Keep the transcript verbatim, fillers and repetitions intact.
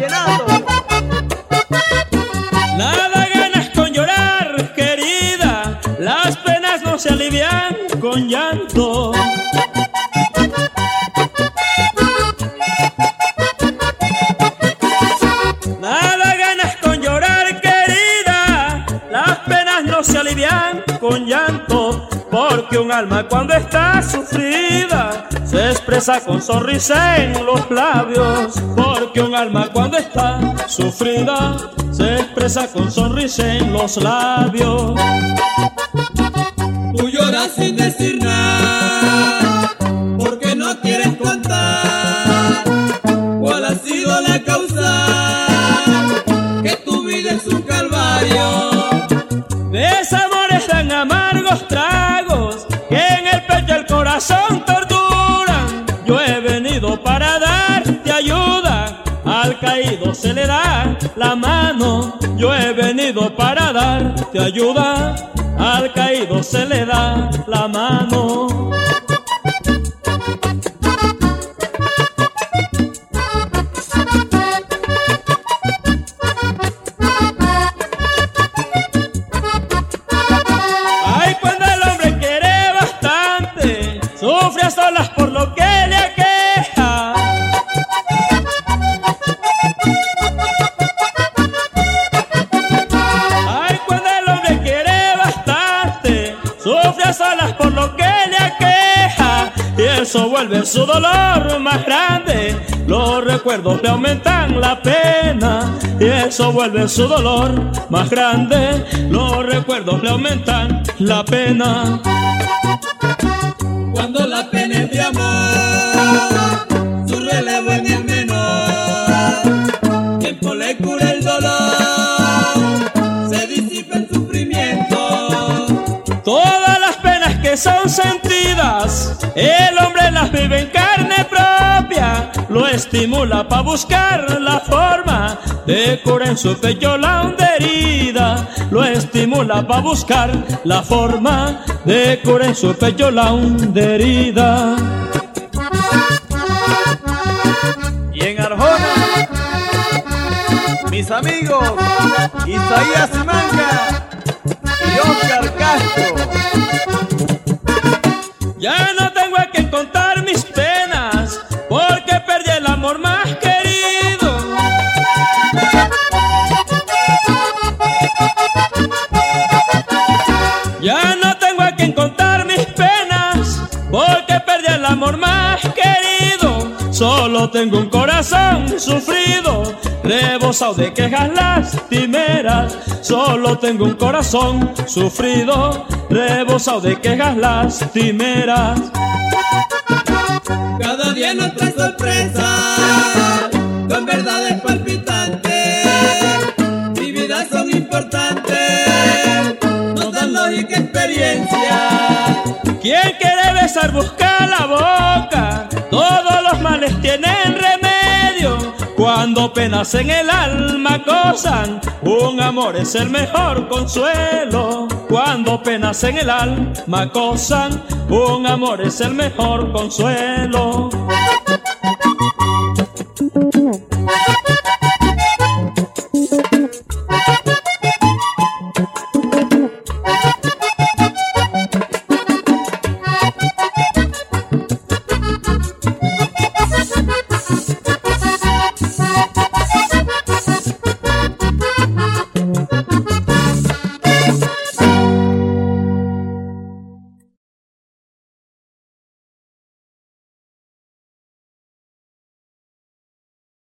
vallenato. Nada ganas con llorar, querida, las penas no se alivian con llanto. Nada ganas con llorar, querida, las penas no se alivian con llanto, porque un alma cuando está sufrida se expresa con sonrisa en los labios, porque un alma cuando está sufrida se expresa con sonrisa en los labios. Tú lloras sin decir nada, porque no quieres contar cuál ha sido la causa, que tu vida es un calvario. Desamores tan amargos tragos que en el pecho el corazón torturan. Yo he venido para darte ayuda, al caído se le da la mano. Yo he venido para darte ayuda, al caído se le da la mano. Ay, cuando el hombre quiere bastante, sufre a solas por lo que le aqueja. Ay, cuando el hombre quiere bastante, sufre a solas por lo que le aqueja, y eso vuelve su dolor más grande. Los recuerdos le aumentan la pena, y eso vuelve su dolor más grande. Los recuerdos le aumentan la pena. Cuando la pena es de amor, su relevo en el menor, tiempo le cura el dolor, se disipa el sufrimiento. Todas las penas que son sentidas, el hombre las vive en carne propia, lo estimula para buscar la forma de curar en su pecho la honda herida, lo estimula para buscar la forma de curar en su pecho la honda herida. Y en Arjona, mis amigos Isaías Manga y Oscar Castro. Ya no tengo a quien contar mis penas, porque perdí el amor más querido. Ya no tengo a quien contar mis penas, porque perdí el amor más querido. Solo tengo un corazón sufrido, rebosado de quejas lastimeras. Solo tengo un corazón sufrido, rebosado de quejas lastimeras. Cada día nos trae sorpresa, con verdades palpitantes. Mi vida son importantes, nos dan lógica experiencia. Quien quiere besar busca la boca, todos los males tienen remedio. Cuando penas en el alma acosan, un amor es el mejor consuelo. Cuando penas en el alma acosan, un amor es el mejor consuelo.